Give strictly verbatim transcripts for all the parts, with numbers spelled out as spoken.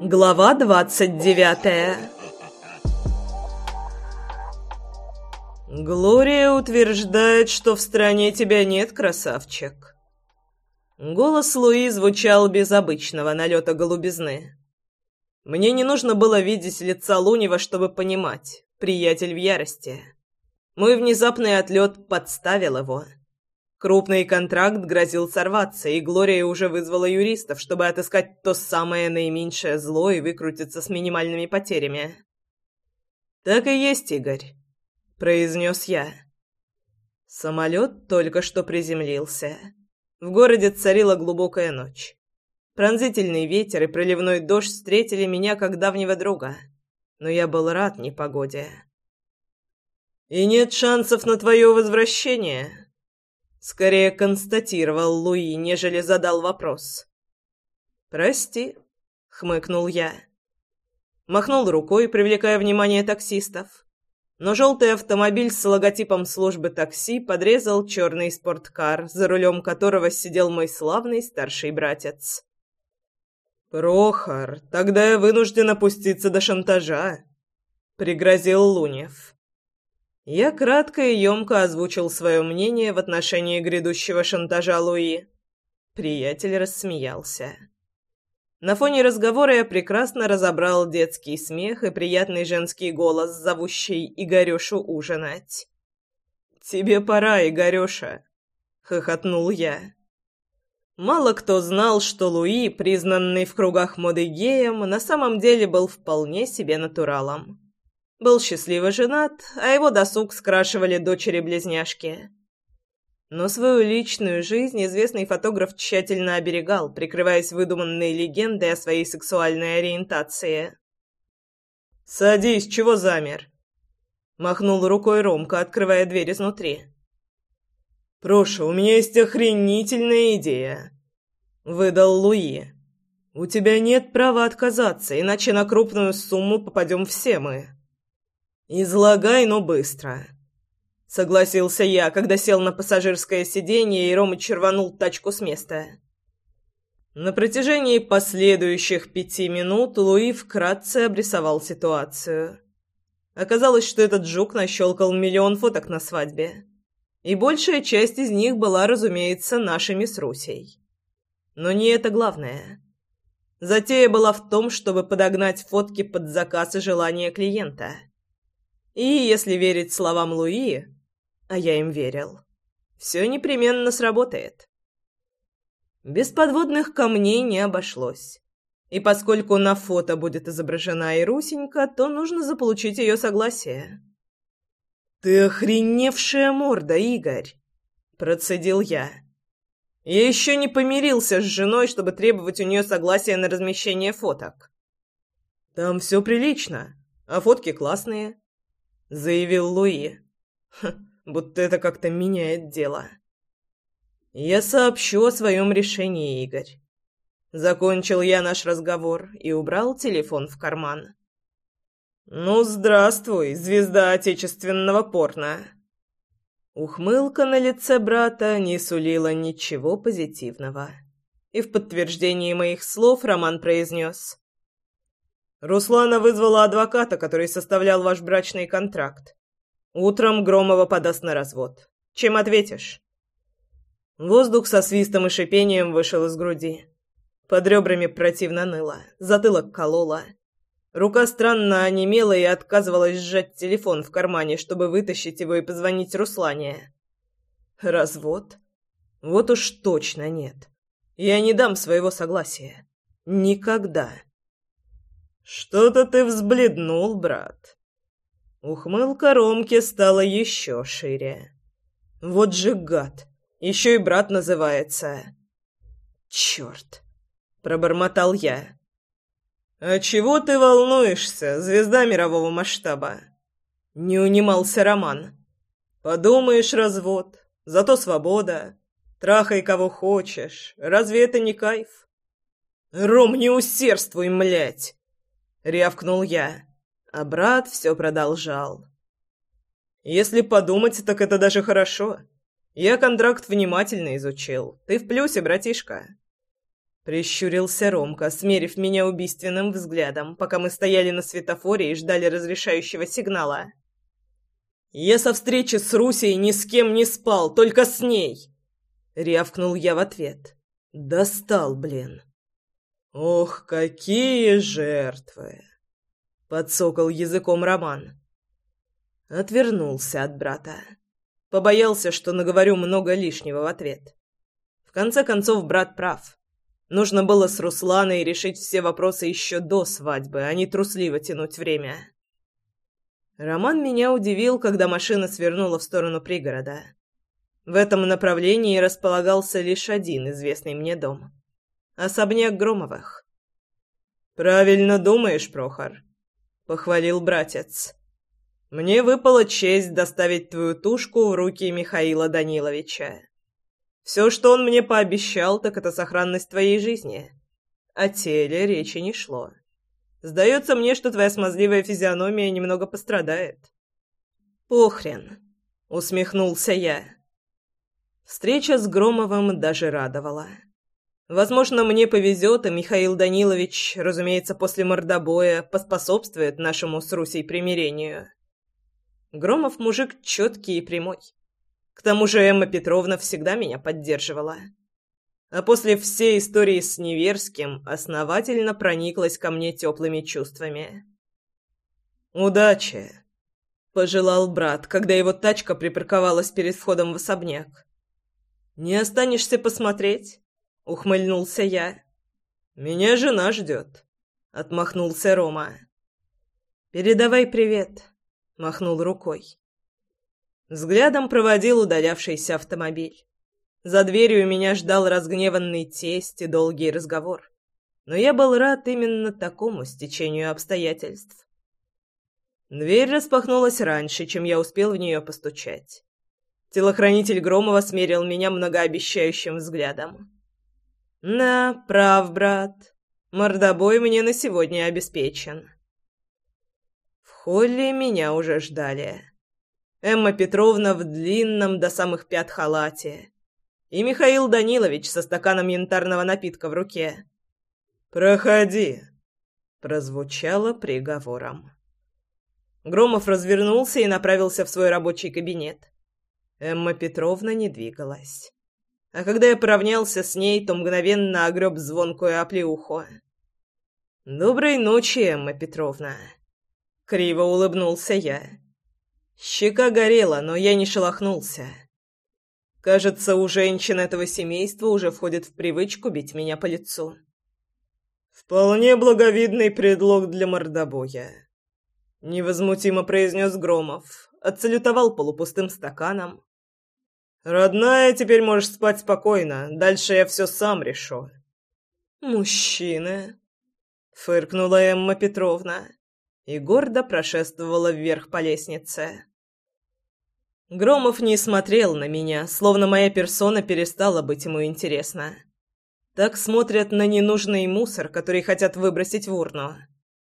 Глава двадцать девятая. Глория утверждает, что в стране тебя нет, красавчик. Голос Луи звучал без обычного налета голубизны. Мне не нужно было видеть лица Лунева, чтобы понимать. Приятель в ярости. Мой внезапный отлет подставил его. Крупный контракт грозил сорваться, и Глория уже вызвала юристов, чтобы отыскать то самое наименьшее зло и выкрутиться с минимальными потерями. «Так и есть, Игорь», — произнес я. Самолет только что приземлился. В городе царила глубокая ночь. Пронзительный ветер и проливной дождь встретили меня как давнего друга, но я был рад непогоде. «И нет шансов на твое возвращение?» Скорее констатировал Луи, нежели задал вопрос. «Прости», — хмыкнул я. Махнул рукой, привлекая внимание таксистов. Но желтый автомобиль с логотипом службы такси подрезал черный спорткар, за рулем которого сидел мой славный старший братец. «Прохор, тогда я вынужден опуститься до шантажа», — пригрозил Лунев. Я кратко и ёмко озвучил свое мнение в отношении грядущего шантажа Луи. Приятель рассмеялся. На фоне разговора я прекрасно разобрал детский смех и приятный женский голос, зовущий Игорёшу ужинать. «Тебе пора, Игорёша», — хохотнул я. Мало кто знал, что Луи, признанный в кругах моды геем, на самом деле был вполне себе натуралом. Был счастливо женат, а его досуг скрашивали дочери-близняшки. Но свою личную жизнь известный фотограф тщательно оберегал, прикрываясь выдуманной легендой о своей сексуальной ориентации. «Садись, чего замер?» — махнул рукой Ромка, открывая дверь изнутри. «Проша, у меня есть охренительная идея», — выдал Луи. «У тебя нет права отказаться, иначе на крупную сумму попадем все мы». «Излагай, но быстро», — согласился я, когда сел на пассажирское сиденье, и Ромыч рванул тачку с места. На протяжении последующих пяти минут Луи вкратце обрисовал ситуацию. Оказалось, что этот жук нащелкал миллион фоток на свадьбе, и большая часть из них была, разумеется, нашими с Русей. Но не это главное. Затея была в том, чтобы подогнать фотки под заказ и желание клиента. И, если верить словам Луи, а я им верил, все непременно сработает. Без подводных камней не обошлось. И поскольку на фото будет изображена и Русенька, то нужно заполучить ее согласие. «Ты охреневшая морда, Игорь!» – процедил я. «Я еще не помирился с женой, чтобы требовать у нее согласия на размещение фоток». «Там все прилично, а фотки классные», — заявил Луи. Ха, будто это как-то меняет дело. «Я сообщу о своем решении, Игорь». Закончил я наш разговор и убрал телефон в карман. «Ну, здравствуй, звезда отечественного порно». Ухмылка на лице брата не сулила ничего позитивного. И в подтверждении моих слов Роман произнес: «Руслана вызвала адвоката, который составлял ваш брачный контракт. Утром Громова подаст на развод. Чем ответишь?» Воздух со свистом и шипением вышел из груди. Под ребрами противно ныло, затылок кололо. Рука странно онемела и отказывалась сжать телефон в кармане, чтобы вытащить его и позвонить Руслане. Развод? Вот уж точно нет. Я не дам своего согласия. Никогда. «Что-то ты взбледнул, брат». Ухмылка Ромки стала еще шире. «Вот же гад! Еще и брат называется». «Черт!» — пробормотал я. «А чего ты волнуешься, звезда мирового масштаба?» Не унимался Роман. «Подумаешь, развод, зато свобода. Трахай кого хочешь. Разве это не кайф?» «Ром, не усердствуй, млять!» — рявкнул я, а брат все продолжал. «Если подумать, так это даже хорошо. Я контракт внимательно изучил. Ты в плюсе, братишка». Прищурился Ромка, смерив меня убийственным взглядом, пока мы стояли на светофоре и ждали разрешающего сигнала. «Я со встречи с Русей ни с кем не спал, только с ней!» — рявкнул я в ответ. «Достал, блин!» «Ох, какие жертвы!» — подсокал языком Роман. Отвернулся от брата. Побоялся, что наговорю много лишнего в ответ. В конце концов, брат прав. Нужно было с Русланой решить все вопросы еще до свадьбы, а не трусливо тянуть время. Роман меня удивил, когда машина свернула в сторону пригорода. В этом направлении располагался лишь один известный мне дом. Особняк Громовых. «Правильно думаешь, Прохор», — похвалил братец. «Мне выпала честь доставить твою тушку в руки Михаила Даниловича. Все, что он мне пообещал, так это сохранность твоей жизни. О теле речи не шло. Сдается мне, что твоя смазливая физиономия немного пострадает». «Похрен», — усмехнулся я. Встреча с Громовым даже радовала. Возможно, мне повезет, и Михаил Данилович, разумеется, после мордобоя, поспособствует нашему с Русей примирению. Громов мужик четкий и прямой. К тому же Эмма Петровна всегда меня поддерживала. А после всей истории с Неверским основательно прониклась ко мне теплыми чувствами. «Удачи!» — пожелал брат, когда его тачка припарковалась перед входом в особняк. «Не останешься посмотреть?» — ухмыльнулся я. «Меня жена ждет», — отмахнулся Рома. «Передавай привет», — махнул рукой. Взглядом проводил удалявшийся автомобиль. За дверью меня ждал разгневанный тесть и долгий разговор. Но я был рад именно такому стечению обстоятельств. Дверь распахнулась раньше, чем я успел в нее постучать. Телохранитель Громова смерил меня многообещающим взглядом. «Да, прав, брат. Мордобой мне на сегодня обеспечен». В холле меня уже ждали. Эмма Петровна в длинном до самых пят халате и Михаил Данилович со стаканом янтарного напитка в руке. «Проходи», — прозвучало приговором. Громов развернулся и направился в свой рабочий кабинет. Эмма Петровна не двигалась. А когда я поравнялся с ней, то мгновенно огреб звонкую оплеуху. «Доброй ночи, Эмма Петровна», — криво улыбнулся я. Щека горела, но я не шелохнулся. Кажется, у женщин этого семейства уже входит в привычку бить меня по лицу. «Вполне благовидный предлог для мордобоя», — невозмутимо произнес Громов, отсалютовал полупустым стаканом. «Родная, теперь можешь спать спокойно, дальше я все сам решу». «Мужчина», — фыркнула Эмма Петровна и гордо прошествовала вверх по лестнице. Громов не смотрел на меня, словно моя персона перестала быть ему интересна. Так смотрят на ненужный мусор, который хотят выбросить в урну.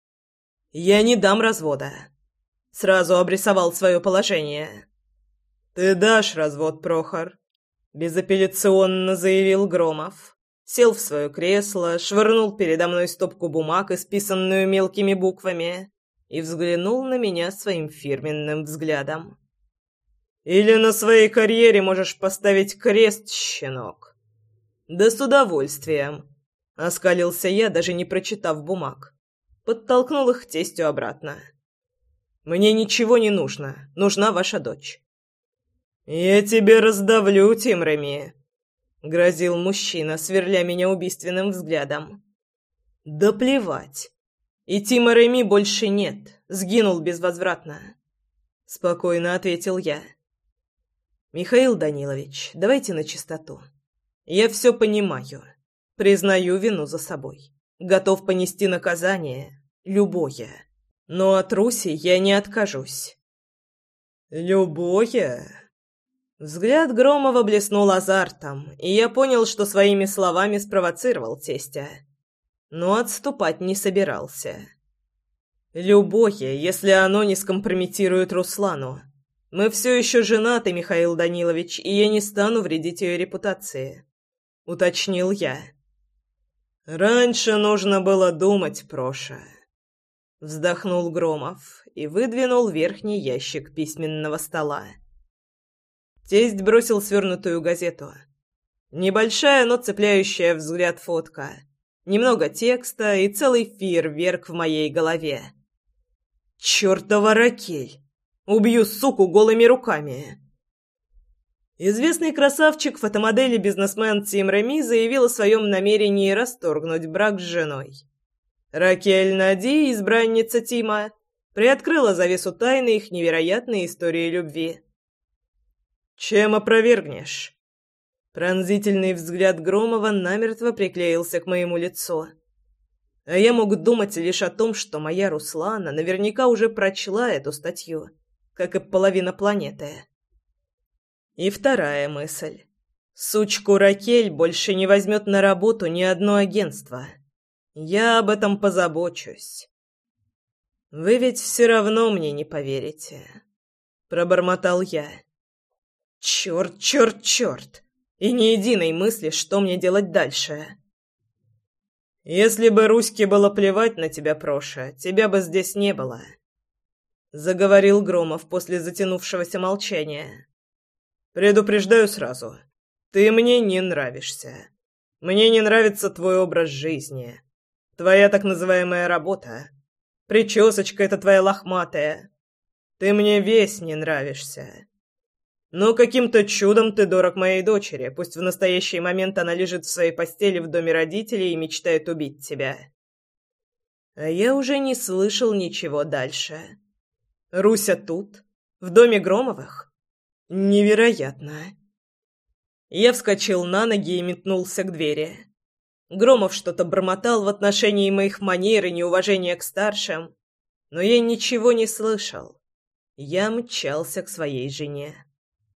«Я не дам развода», — сразу обрисовал свое положение. «Ты дашь развод, Прохор», — безапелляционно заявил Громов. Сел в свое кресло, швырнул передо мной стопку бумаг, исписанную мелкими буквами, и взглянул на меня своим фирменным взглядом. «Или на своей карьере можешь поставить крест, щенок?» «Да с удовольствием», — оскалился я, даже не прочитав бумаг. Подтолкнул их тестю обратно. «Мне ничего не нужно, нужна ваша дочь». «Я тебе раздавлю, Тимрами», — грозил мужчина, сверля меня убийственным взглядом. «Да плевать. И Тима Реми больше нет, сгинул безвозвратно», — спокойно ответил я. «Михаил Данилович, давайте на чистоту. Я все понимаю, признаю вину за собой, готов понести наказание, любое, но от Руси я не откажусь». «Любое?» Взгляд Громова блеснул азартом, и я понял, что своими словами спровоцировал тестя. Но отступать не собирался. «Любое, если оно не скомпрометирует Руслану. Мы все еще женаты, Михаил Данилович, и я не стану вредить ее репутации», — уточнил я. «Раньше нужно было думать, Проша», — вздохнул Громов и выдвинул верхний ящик письменного стола. Тесть бросил свернутую газету. Небольшая, но цепляющая взгляд фотка. Немного текста и целый фейерверк в моей голове. «Чёртова Ракель! Убью суку голыми руками!» Известный красавчик, фотомодель и бизнесмен Тим Реми заявил о своем намерении расторгнуть брак с женой. Ракель Нади, избранница Тима, приоткрыла завесу тайны их невероятной истории любви. «Чем опровергнешь?» Пронзительный взгляд Громова намертво приклеился к моему лицу. А я мог думать лишь о том, что моя Руслана наверняка уже прочла эту статью, как и половина планеты. И вторая мысль. Сучку Ракель больше не возьмет на работу ни одно агентство. Я об этом позабочусь. «Вы ведь все равно мне не поверите», — пробормотал я. «Черт, черт, черт! И ни единой мысли, что мне делать дальше». «Если бы Руське было плевать на тебя, Проша, тебя бы здесь не было», — заговорил Громов после затянувшегося молчания. «Предупреждаю сразу. Ты мне не нравишься. Мне не нравится твой образ жизни. Твоя так называемая работа. Причесочка эта твоя лохматая. Ты мне весь не нравишься. Но каким-то чудом ты дорог моей дочери, пусть в настоящий момент она лежит в своей постели в доме родителей и мечтает убить тебя». А я уже не слышал ничего дальше. Руся тут, в доме Громовых? Невероятно. Я вскочил на ноги и метнулся к двери. Громов что-то бормотал в отношении моих манер и неуважения к старшим, но я ничего не слышал. Я мчался к своей жене.